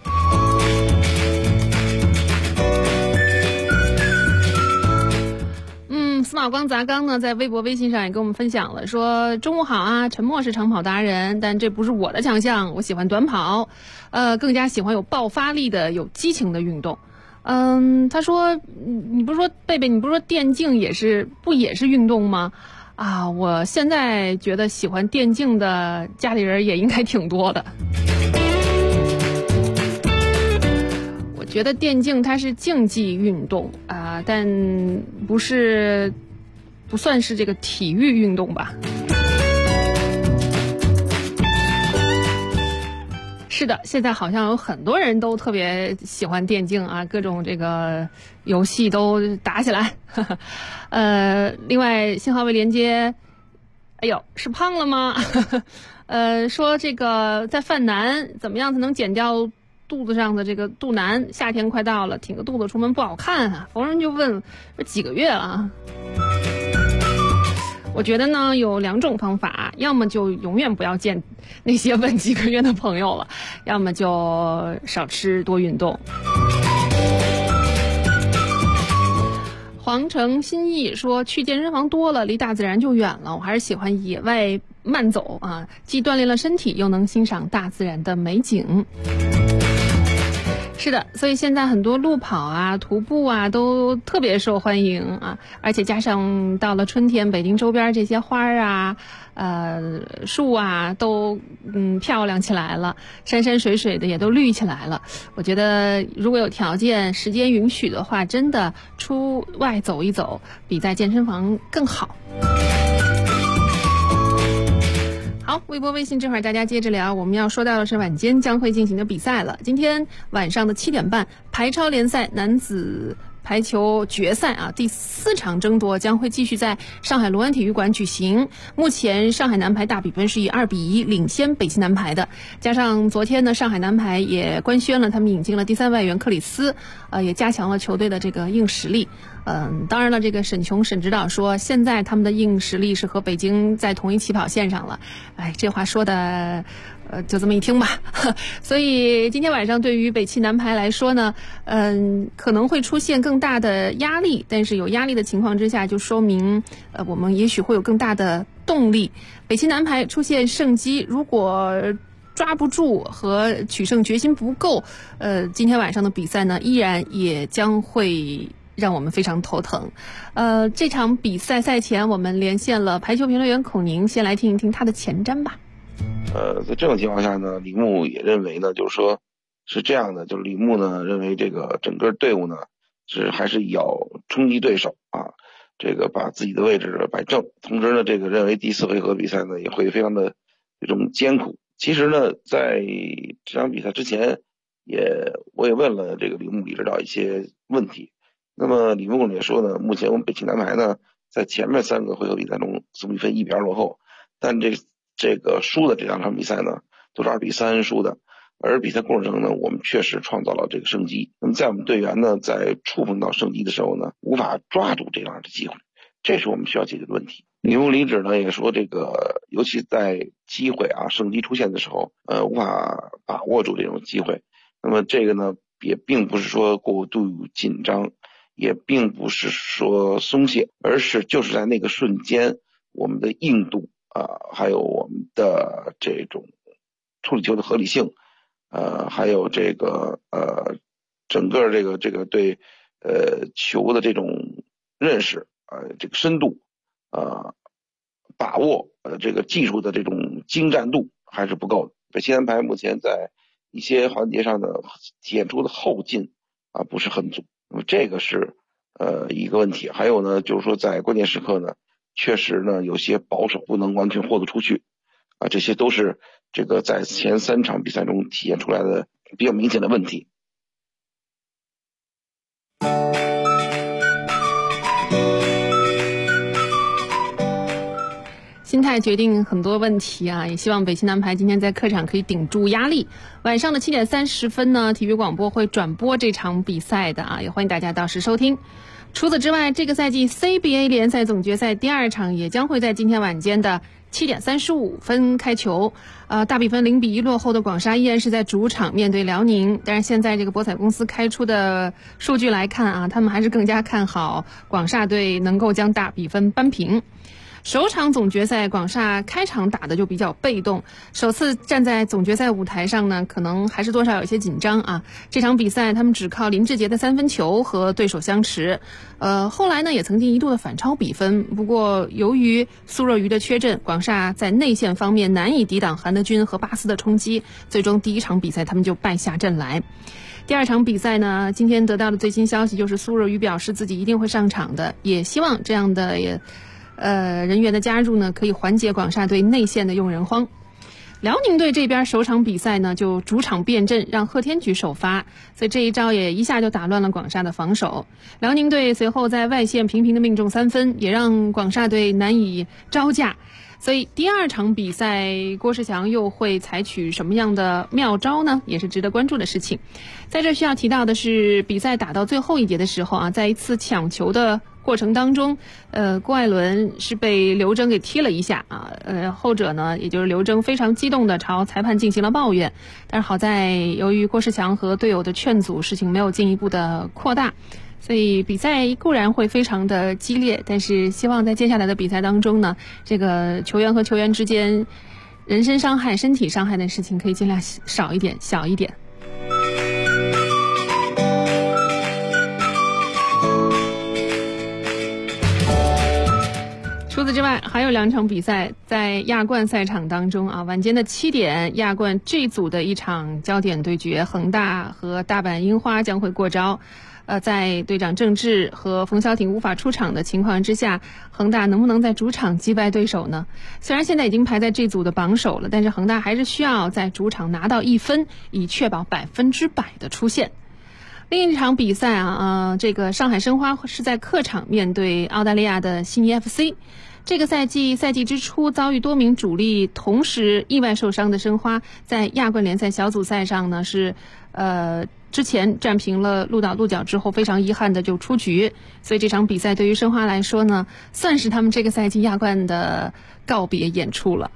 司马光砸缸呢，在微博微信上也跟我们分享了，说中午好啊，沉默是长跑达人，但这不是我的强项，我喜欢短跑，更加喜欢有爆发力的有激情的运动。他说你不是说贝贝，你不是说电竞也是运动吗？啊，我现在觉得喜欢电竞的家里人也应该挺多的。我觉得电竞它是竞技运动啊，但不算是这个体育运动吧。 是的，现在好像有很多人都特别喜欢电竞啊，各种这个游戏都打起来。另外信号位连接，哎呦，是胖了吗？说这个在犯难，怎么样才能减掉肚子上的这个肚腩？夏天快到了，挺个肚子出门不好看啊。逢人就问，这几个月了啊？我觉得呢，有2种方法，要么就永远不要见那些问几个月的朋友了，要么就少吃多运动。皇城新意说，去健身房多了，离大自然就远了，我还是喜欢野外慢走啊，既锻炼了身体，又能欣赏大自然的美景。是的，所以现在很多路跑啊、徒步啊都特别受欢迎啊，而且加上到了春天，北京周边这些花啊、树啊都漂亮起来了，山山水水的也都绿起来了。我觉得如果有条件、时间允许的话，真的出外走一走，比在健身房更好。好，微博微信这会儿大家接着聊，我们要说到的是晚间将会进行的比赛了。今天晚上的7点半，排超联赛男子排球决赛啊，第4场争夺将会继续在上海卢湾体育馆举行。目前上海男排大比分是以2-1领先北京男排的，加上昨天呢，上海男排也官宣了他们引进了第3外援克里斯，也加强了球队的这个硬实力。当然了，这个沈指导说，现在他们的硬实力是和北京在同一起跑线上了。哎，这话说的就这么一听吧。所以今天晚上对于北汽男排来说呢，可能会出现更大的压力，但是有压力的情况之下，就说明我们也许会有更大的动力。北汽男排出现胜机，如果抓不住和取胜决心不够，今天晚上的比赛呢，依然也将会让我们非常头疼。这场比赛赛前我们连线了排球评论员孔宁，先来听一听他的前瞻吧。 在这种情况下呢，李牧也认为呢，就是说是这样的，就是李牧呢认为这个整个队伍呢还是要冲击对手啊，这个把自己的位置摆正。同时呢，这个认为第4回合比赛呢也会非常的这种艰苦。其实呢，在这场比赛之前我也问了这个李指导一些问题。那么李牧也说呢，目前我们北汽男排呢在前面3个回合比赛中总比分1-2落后，但这个输的这2场比赛呢都是2-3输的，而比赛过程中呢我们确实创造了这个胜机。那么在我们队员呢在触碰到胜机的时候呢，无法抓住这样的机会，这是我们需要解决的问题。李牧指呢也说，这个尤其在机会胜机出现的时候，无法把握住这种机会。那么这个呢也并不是说过度紧张，也并不是说松懈，而是就是在那个瞬间，我们的硬度还有我们的这种处理球的合理性，还有这个整个这个对球的这种认识，这个深度，把握这个技术的这种精湛度还是不够的。北汽男排目前在一些环节上呢体现出的后劲不是很足，那么这个是一个问题。还有呢，就是说在关键时刻呢，确实呢有些保守，不能完全豁得出去这些都是这个在前3场比赛中体现出来的比较明显的问题。 心态决定很多问题啊，也希望北汽男排今天在客场可以顶住压力。晚上的7点30分呢，体育广播会转播这场比赛的也欢迎大家到时收听。除此之外，这个赛季 CBA 联赛总决赛第2场也将会在今天晚间的7点35分开球。大比分0-1落后的广厦依然是在主场面对辽宁，但是现在这个博彩公司开出的数据来看他们还是更加看好广厦队能够将大比分扳平。首场总决赛，广厦开场打的就比较被动，首次站在总决赛舞台上呢，可能还是多少有些紧张这场比赛他们只靠林志杰的3分球和对手相持，后来呢也曾经一度的反超比分，不过由于苏若愚的缺阵，广厦在内线方面难以抵挡韩德君和巴斯的冲击，最终第1场比赛他们就败下阵来。第2场比赛呢，今天得到的最新消息就是苏若愚表示自己一定会上场的，也希望这样的人员的加入呢，可以缓解广厦队内线的用人荒。 辽宁队这边首场比赛呢就主场变阵，让贺天举首发，所以这一招也一下就打乱了广厦的防守。辽宁队随后在外线频频的命中3分，也让广厦队难以招架。所以第2场比赛郭士强又会采取什么样的妙招呢，也是值得关注的事情。在这需要提到的是，比赛打到最后一节的时候啊，在一次抢球的过程当中，郭艾伦是被刘铮给踢了一下啊，后者呢，也就是刘铮非常激动的朝裁判进行了抱怨，但是好在由于郭士强和队友的劝阻，事情没有进一步的扩大，所以比赛固然会非常的激烈，但是希望在接下来的比赛当中呢，这个球员和球员之间人身伤害、身体伤害的事情可以尽量少一点、小一点。除此之外，还有2场比赛在亚冠赛场当中啊，晚间的7点，亚冠 G 组的一场焦点对决，恒大和大阪樱花将会过招。在队长郑智和冯潇霆无法出场的情况之下，恒大能不能在主场击败对手呢？虽然现在已经排在这组的榜首了，但是恒大还是需要在主场拿到1分，以确保100%的出线。另一场比赛啊，这个上海申花是在客场面对澳大利亚的悉尼 FC。这个赛季之初遭遇多名主力同时意外受伤的申花，在亚冠联赛小组赛上呢是之前战平了鹿岛鹿角之后，非常遗憾的就出局，所以这场比赛对于申花来说呢，算是他们这个赛季亚冠的告别演出了。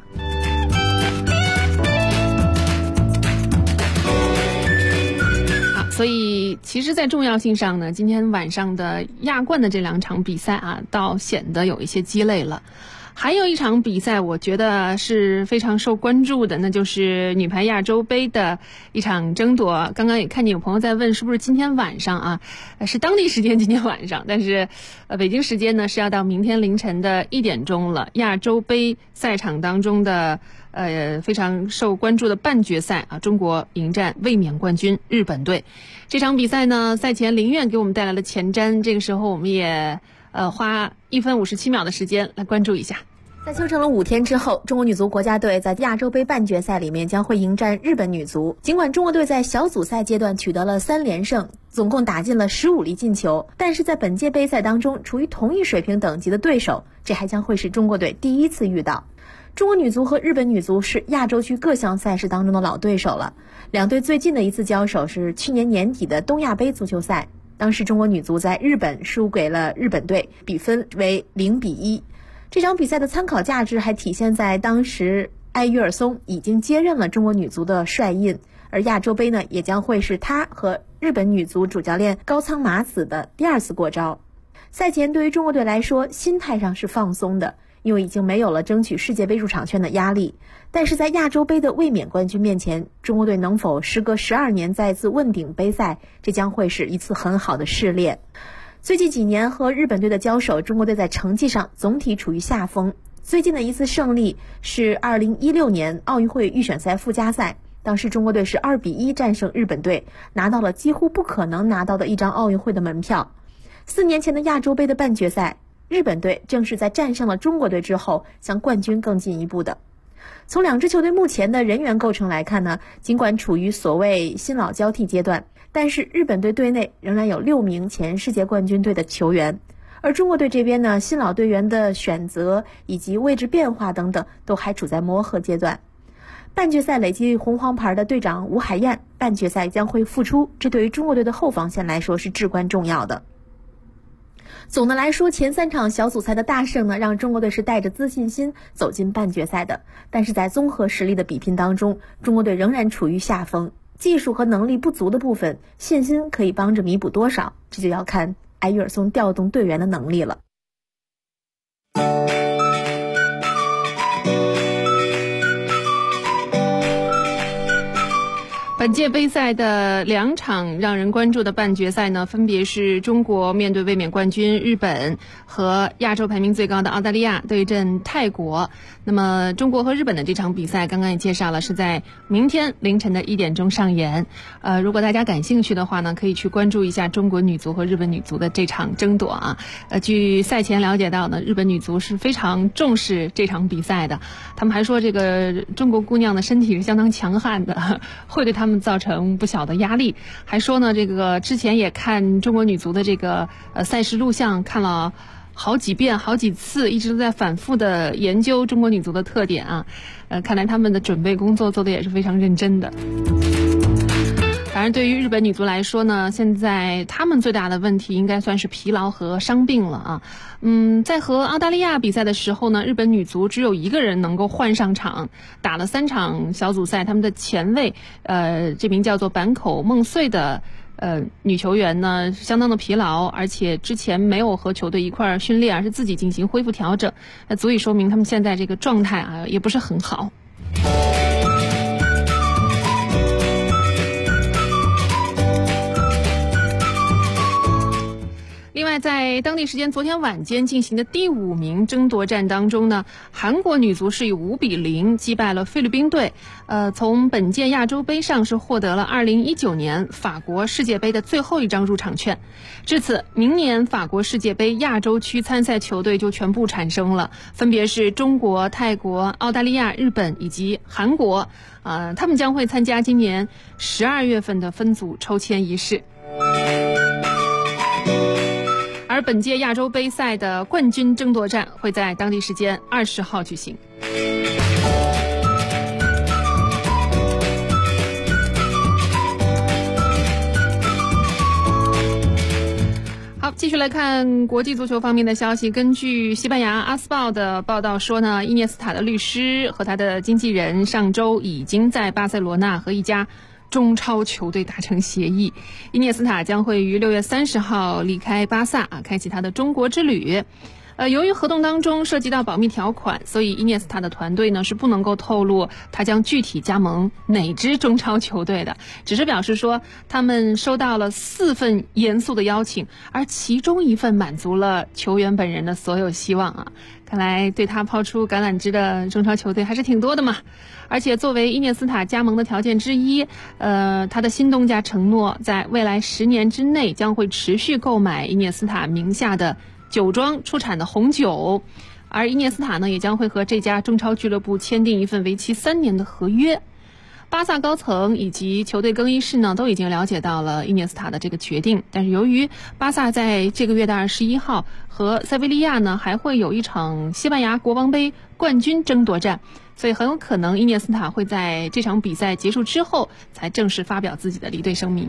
所以其实在重要性上呢，今天晚上的亚冠的这2场比赛啊，倒显得有一些鸡肋了。还有一场比赛我觉得是非常受关注的，那就是女排亚洲杯的一场争夺。刚刚也看见有朋友在问是不是今天晚上啊，是当地时间今天晚上，但是北京时间呢是要到明天凌晨的1点钟了。亚洲杯赛场当中的非常受关注的半决赛啊，中国迎战卫冕冠军日本队。这场比赛呢，赛前林苑给我们带来了前瞻，这个时候我们也花1分57秒的时间来关注一下。 在休整了5天之后，中国女足国家队在亚洲杯半决赛里面将会迎战日本女足。尽管中国队在小组赛阶段取得了3连胜，总共打进了15粒进球，但是在本届杯赛当中，处于同一水平等级的对手，这还将会是中国队第1次遇到。中国女足和日本女足是亚洲区各项赛事当中的老对手了，两队最近的一次交手是去年年底的东亚杯足球赛，当时中国女足在日本输给了日本队，比分为0-1。这场比赛的参考价值还体现在当时埃约尔松已经接任了中国女足的帅印，而亚洲杯呢也将会是他和日本女足主教练高仓麻子的第2次过招。赛前对于中国队来说，心态上是放松的，因为已经没有了争取世界杯入场券的压力，但是在亚洲杯的卫冕冠军面前，中国队能否时隔12年再次问鼎杯赛，这将会是一次很好的试炼。最近几年和日本队的交手，中国队在成绩上总体处于下风。最近的一次胜利是2016年奥运会预选赛附加赛，当时中国队是2-1战胜日本队，拿到了几乎不可能拿到的一张奥运会的门票。4年前的亚洲杯的半决赛，日本队正是在战胜了中国队之后向冠军更进一步的。从2支球队目前的人员构成来看呢，尽管处于所谓新老交替阶段，但是日本队队内仍然有6名前世界冠军队的球员，而中国队这边呢，新老队员的选择以及位置变化等等都还处在磨合阶段。半决赛累积红黄牌的队长吴海燕半决赛将会复出，这对于中国队的后防线来说是至关重要的。总的来说，前3场小组赛的大胜呢，让中国队是带着自信心走进半决赛的，但是在综合实力的比拼当中，中国队仍然处于下风，技术和能力不足的部分，信心可以帮着弥补多少，这就要看埃约尔松调动队员的能力了。 本本届杯赛的2场让人关注的半决赛呢，分别是中国面对卫冕冠军日本和亚洲排名最高的澳大利亚对阵泰国。那么中国和日本的这场比赛刚刚也介绍了，是在明天凌晨的1点钟上演。如果大家感兴趣的话呢，可以去关注一下中国女足和日本女足的这场争夺啊。据赛前了解到呢，日本女足是非常重视这场比赛的，他们还说这个中国姑娘的身体是相当强悍的，会对他们造成不小的压力。还说呢，这个之前也看中国女足的这个赛事录像看了好几遍好几次，一直都在反复的研究中国女足的特点啊。看来他们的准备工作做得也是非常认真的。反正对于日本女足来说呢，现在他们最大的问题应该算是疲劳和伤病了啊。在和澳大利亚比赛的时候呢，日本女足只有1个人能够换上场，打了3场小组赛，他们的前卫这名叫做坂口梦穗的女球员呢相当的疲劳，而且之前没有和球队一块儿训练，而是自己进行恢复调整，足以说明他们现在这个状态啊也不是很好。另外，在当地时间昨天晚间进行的第5名争夺战当中呢，韩国女足是以5-0击败了菲律宾队，从本届亚洲杯上是获得了2019年法国世界杯的最后一张入场券。至此，明年法国世界杯亚洲区参赛球队就全部产生了，分别是中国、泰国、澳大利亚、日本以及韩国，他们将会参加今年12月份的分组抽签仪式。而本届亚洲杯赛的冠军争夺战会在当地时间20号举行。好，继续来看国际足球方面的消息。根据西班牙阿斯报的报道说呢，伊涅斯塔的律师和他的经纪人上周已经在巴塞罗那和一家中超球队达成协议，伊涅斯塔将会于6月30号离开巴萨开启他的中国之旅。由于合同当中涉及到保密条款，所以伊涅斯塔的团队呢是不能够透露他将具体加盟哪支中超球队的，只是表示说他们收到了4份严肃的邀请，而其中1份满足了球员本人的所有希望啊。看来对他抛出橄榄枝的中超球队还是挺多的嘛。而且作为伊涅斯塔加盟的条件之一，他的新东家承诺在未来10年之内将会持续购买伊涅斯塔名下的酒庄出产的红酒，而伊涅斯塔呢也将会和这家中超俱乐部签订一份为期3年的合约。巴萨高层以及球队更衣室呢都已经了解到了伊涅斯塔的这个决定，但是由于巴萨在这个月的21号和塞维利亚呢还会有一场西班牙国王杯冠军争夺战，所以很有可能伊涅斯塔会在这场比赛结束之后才正式发表自己的离队声明。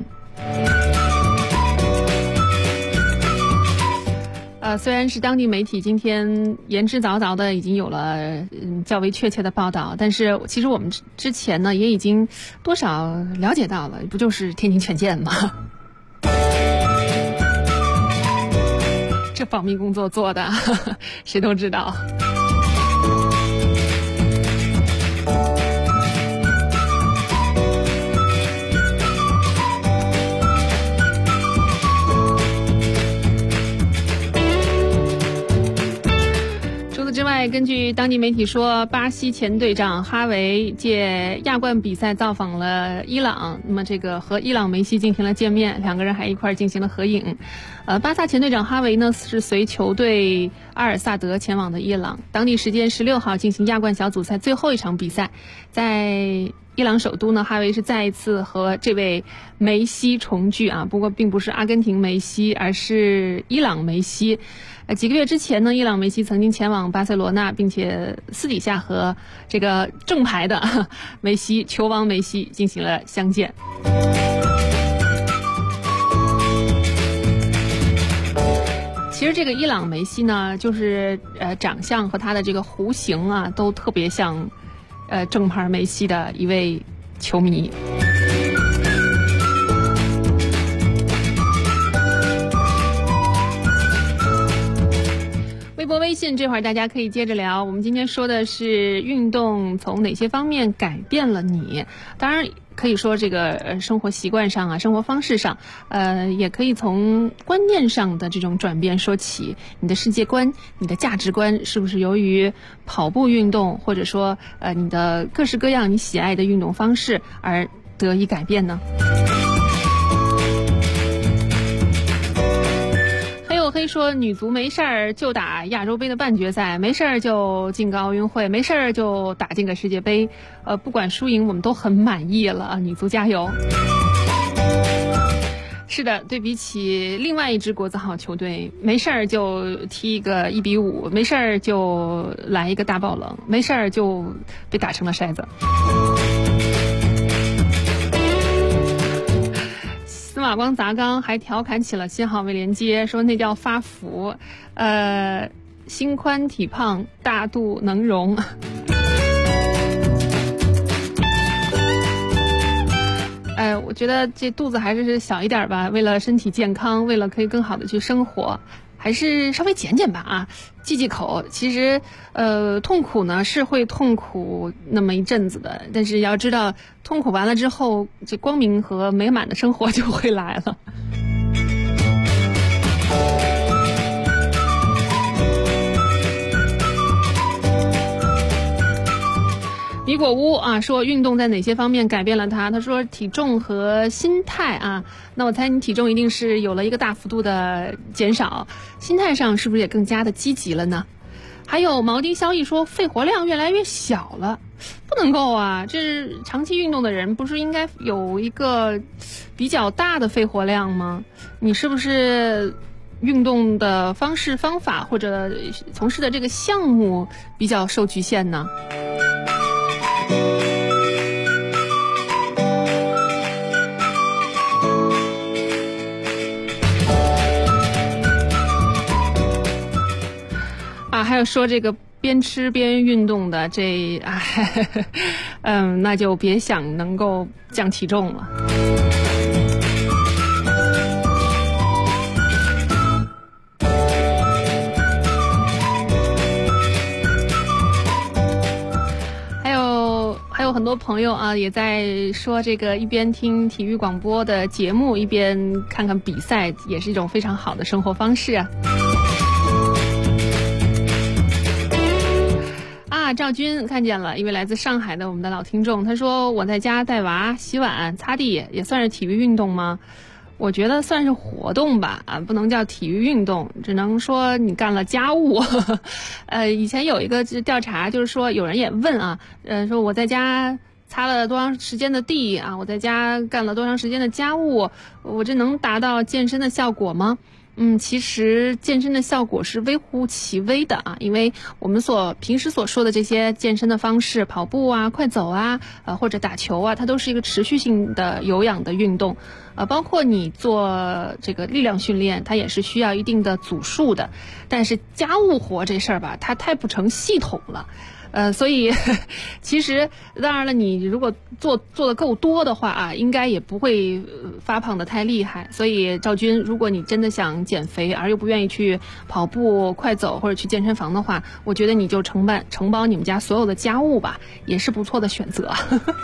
虽然是当地媒体今天言之凿凿的已经有了较为确切的报道，但是其实我们之前呢也已经多少了解到了，不就是天津权健吗？这保密工作做的谁都知道。之外，根据当地媒体说，巴西前队长哈维借亚冠比赛造访了伊朗，那么这个和伊朗梅西进行了见面，2个人还一块进行了合影。巴萨前队长哈维呢是随球队阿尔萨德前往的伊朗，当地时间16号进行亚冠小组赛最后一场比赛，在伊朗首都呢，哈维是再一次和这位梅西重聚啊，不过并不是阿根廷梅西，而是伊朗梅西。几个月之前呢，伊朗梅西曾经前往巴塞罗那，并且私底下和这个正牌的梅西球王梅西进行了相见。其实这个伊朗梅西呢，就是长相和他的这个弧形啊，都特别像正牌梅西的一位球迷。 微博、微信这会儿大家可以接着聊。我们今天说的是运动从哪些方面改变了你，当然可以说这个生活习惯上啊，生活方式上，也可以从观念上的这种转变说起。你的世界观、你的价值观是不是由于跑步运动，或者说你的各式各样你喜爱的运动方式而得以改变呢？可以说女足没事儿就打亚洲杯的半决赛，没事儿就进个奥运会，没事儿就打进个世界杯，不管输赢我们都很满意了啊！女足加油！是的，对比起另外一支国字号球队，没事儿就踢一个1-5，没事儿就来一个大爆冷，没事儿就被打成了筛子。司马光砸缸还调侃起了7号位连接，说那叫发福，心宽体胖，大肚能容。我觉得这肚子还是小一点吧，为了身体健康，为了可以更好的去生活，还是稍微减减吧啊，忌口。其实痛苦呢是会痛苦那么一阵子的，但是要知道痛苦完了之后，这光明和美满的生活就会来了。米果屋啊说运动在哪些方面改变了他？他说体重和心态啊，那我猜你体重一定是有了一个大幅度的减少，心态上是不是也更加的积极了呢？还有毛丁萧逸说肺活量越来越小了，不能够啊，这是长期运动的人不是应该有一个比较大的肺活量吗？你是不是运动的方式方法或者从事的这个项目比较受局限呢？还有说这个边吃边运动的，这那就别想能够降体重了。还有很多朋友啊，也在说这个一边听体育广播的节目，一边看看比赛，也是一种非常好的生活方式啊。赵军看见了一位来自上海的我们的老听众，他说我在家带娃洗碗擦地也算是体育运动吗？我觉得算是活动吧，不能叫体育运动，只能说你干了家务。以前有一个调查，就是说有人也问啊，说我在家擦了多长时间的地啊，我在家干了多长时间的家务，我这能达到健身的效果吗？其实健身的效果是微乎其微的啊，因为我们平时所说的这些健身的方式，跑步啊、快走啊，或者打球啊，它都是一个持续性的有氧的运动，包括你做这个力量训练，它也是需要一定的组数的。但是家务活这事儿吧，它太不成系统了。所以其实当然了，你如果做的够多的话啊，应该也不会发胖的太厉害。所以赵军，如果你真的想减肥而又不愿意去跑步、快走或者去健身房的话，我觉得你就承包你们家所有的家务吧，也是不错的选择。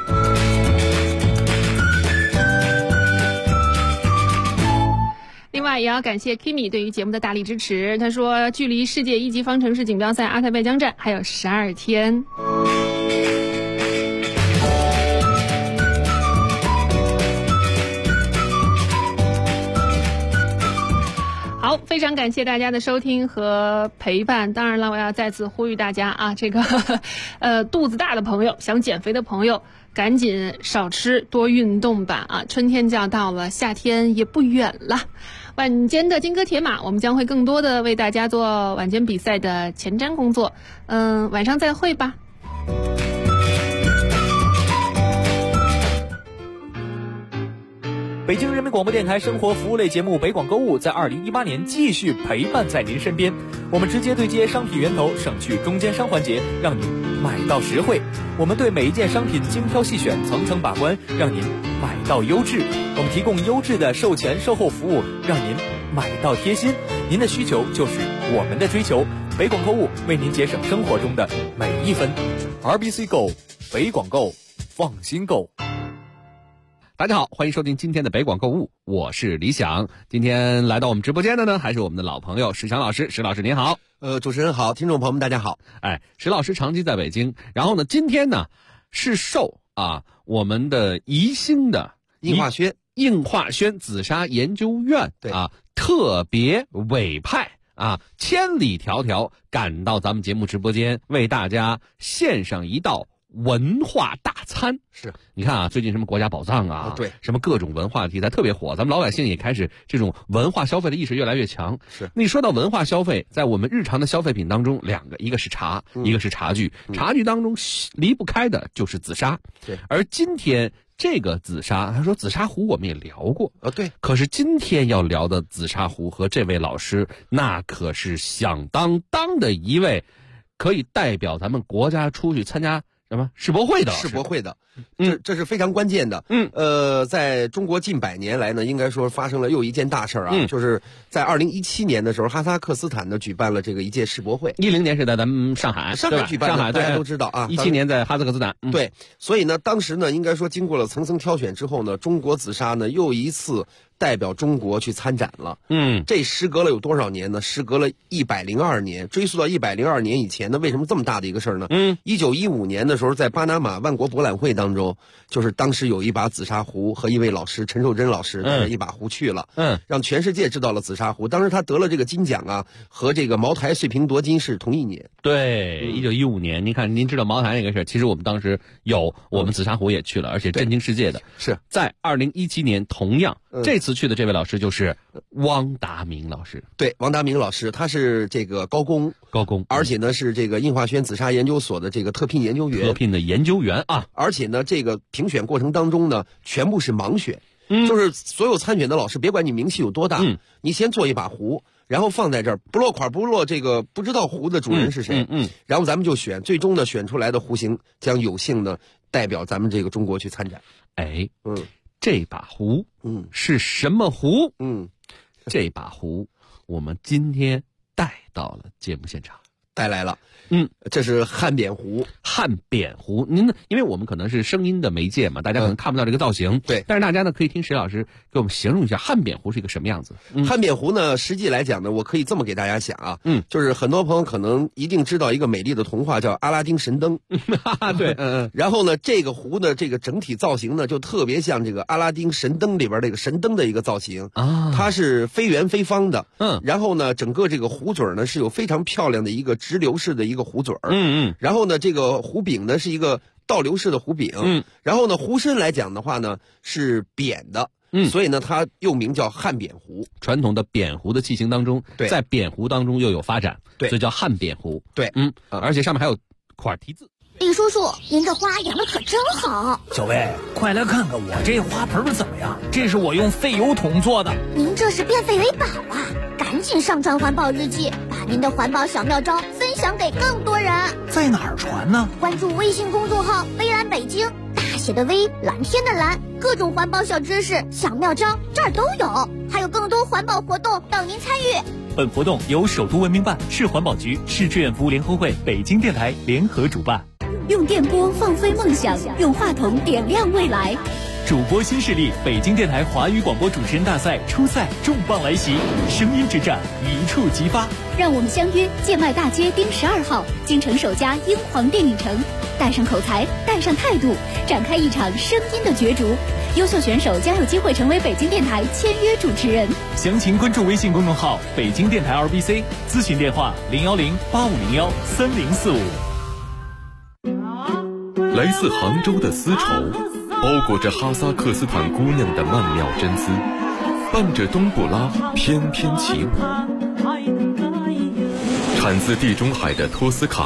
另外也要感谢 Kimi 对于节目的大力支持。他说距离世界1级方程式锦标赛阿塞拜疆站还有12天。好，非常感谢大家的收听和陪伴。当然了，我要再次呼吁大家啊，这个肚子大的朋友，想减肥的朋友，赶紧少吃多运动吧啊！春天就要到了，夏天也不远了。晚间的金戈铁马，我们将会更多的为大家做晚间比赛的前瞻工作。晚上再会吧。 北京人民广播电台生活服务类节目北广购物在2018年继续陪伴在您身边。我们直接对接商品源头，省去中间商环节，让您买到实惠。我们对每一件商品精挑细选，层层把关，让您买到优质。我们提供优质的售前售后服务，让您买到贴心。您的需求就是我们的追求。 北广购物为您节省生活中的每一分。RBC 购，北广购，放心购。 大家好，欢迎收听今天的北广购物，我是李想。今天来到我们直播间的呢，还是我们的老朋友石强老师。石老师您好。 主持人好，听众朋友们大家好。 石老师长期在北京，然后呢，今天呢是受我们的宜兴的应化轩紫砂研究院特别委派千里迢迢赶到咱们节目直播间，为大家献上一道文化大餐。 是， 你看最近什么国家宝藏对， 什么各种文化题材特别火，咱们老百姓也开始这种文化消费的意识越来越强。 是， 那你说到文化消费，在我们日常的消费品当中，两个，一个是茶，一个是茶具。茶具当中离不开的就是紫砂。 对， 而今天这个紫砂，他说紫砂壶我们也聊过对， 可是今天要聊的紫砂壶和这位老师，那可是响当当的一位，可以代表咱们国家出去参加什么世博会的， 这是非常关键的。在中国近100年来呢，应该说发生了又一件大事就是在2017年的时候，哈萨克斯坦呢举办了这个一届世博会。 10年是在咱们上海举办的， 上海大家都知道 17年在哈萨克斯坦。 对，所以呢，当时呢，应该说经过了层层挑选之后呢，中国紫砂呢又一次代表中国去参展了。这时隔了有多少年呢？时隔了102年，追溯到102年以前呢，为什么这么大的一个事儿呢？1915年的时候，在巴拿马万国博览会当中，就是当时有一把紫砂壶和一位老师陈寿珍老师带着一把壶去了，让全世界知道了紫砂壶。当时他得了这个金奖和这个茅台碎瓶夺金是同一年。 对，1915年，您看，您知道茅台那个事儿，其实我们当时我们紫砂壶也去了，而且震惊世界的。 是在2017年，同样这次去的这位老师就是汪达明老师。 对，汪达明老师，他是这个高工，而且呢是这个应化轩紫砂研究所的这个特聘研究员。 而且呢，这个评选过程当中呢，全部是盲选，就是所有参选的老师，别管你名气有多大，你先做一把壶，然后放在这儿，不落款不落这个不知道壶的主人是谁，然后咱们就选，最终呢选出来的壶型将有幸呢代表咱们这个中国去参展。 这把壶是什么壶？这把壶我们今天带到了节目现场， 带来了。这是汉扁壶。 您呢？因为我们可能是声音的媒介嘛，大家可能看不到这个造型。 对， 但是大家呢可以听石老师给我们形容一下汉扁壶是一个什么样子。 汉扁壶呢，实际来讲呢，我可以这么给大家讲就是很多朋友可能一定知道一个美丽的童话叫《阿拉丁神灯》。 对， 然后呢，这个壶呢，这个整体造型呢，就特别像这个《阿拉丁神灯》里边这个神灯的一个造型它是非圆非方的。然后呢，整个这个壶嘴呢是有非常漂亮的一个直流式的一个壶嘴然后呢，这个壶柄呢是一个倒流式的壶柄然后呢，壶身来讲的话呢是扁的所以呢它又名叫汉扁壶。 传统的扁壶的器型当中，在扁壶当中又有发展，所以叫汉扁壶。 对， 而且上面还有块题字。 李叔叔，您这花养得可真好。 小薇，快来看看我这花盆怎么样？这是我用废油桶做的。 您这是变废为宝啊！赶紧上传环保日记，把您的环保小妙招分享给更多人。 在哪儿传呢？ 关注微信公众号微蓝北京，大写的微，蓝天的蓝，各种环保小知识、小妙招这儿都有，还有更多环保活动等您参与。 本活动由首都文明办、市环保局、市志愿服务联合会、北京电台联合主办。 用电波放飞梦想，用话筒点亮未来。 主播新势力，北京电台华语广播主持人大赛初赛重磅来袭，声音之战一触即发。 让我们相约建迈大街丁12号，京城首家英皇电影城，带上口才，带上态度，展开一场声音的角逐。优秀选手将有机会成为北京电台签约主持人。 详情关注微信公众号北京电台 RBC， 咨询电话010-8501-3045。 来自杭州的丝绸，包裹着哈萨克斯坦姑娘的曼妙真丝，伴着冬不拉翩翩起舞。产自地中海的托斯卡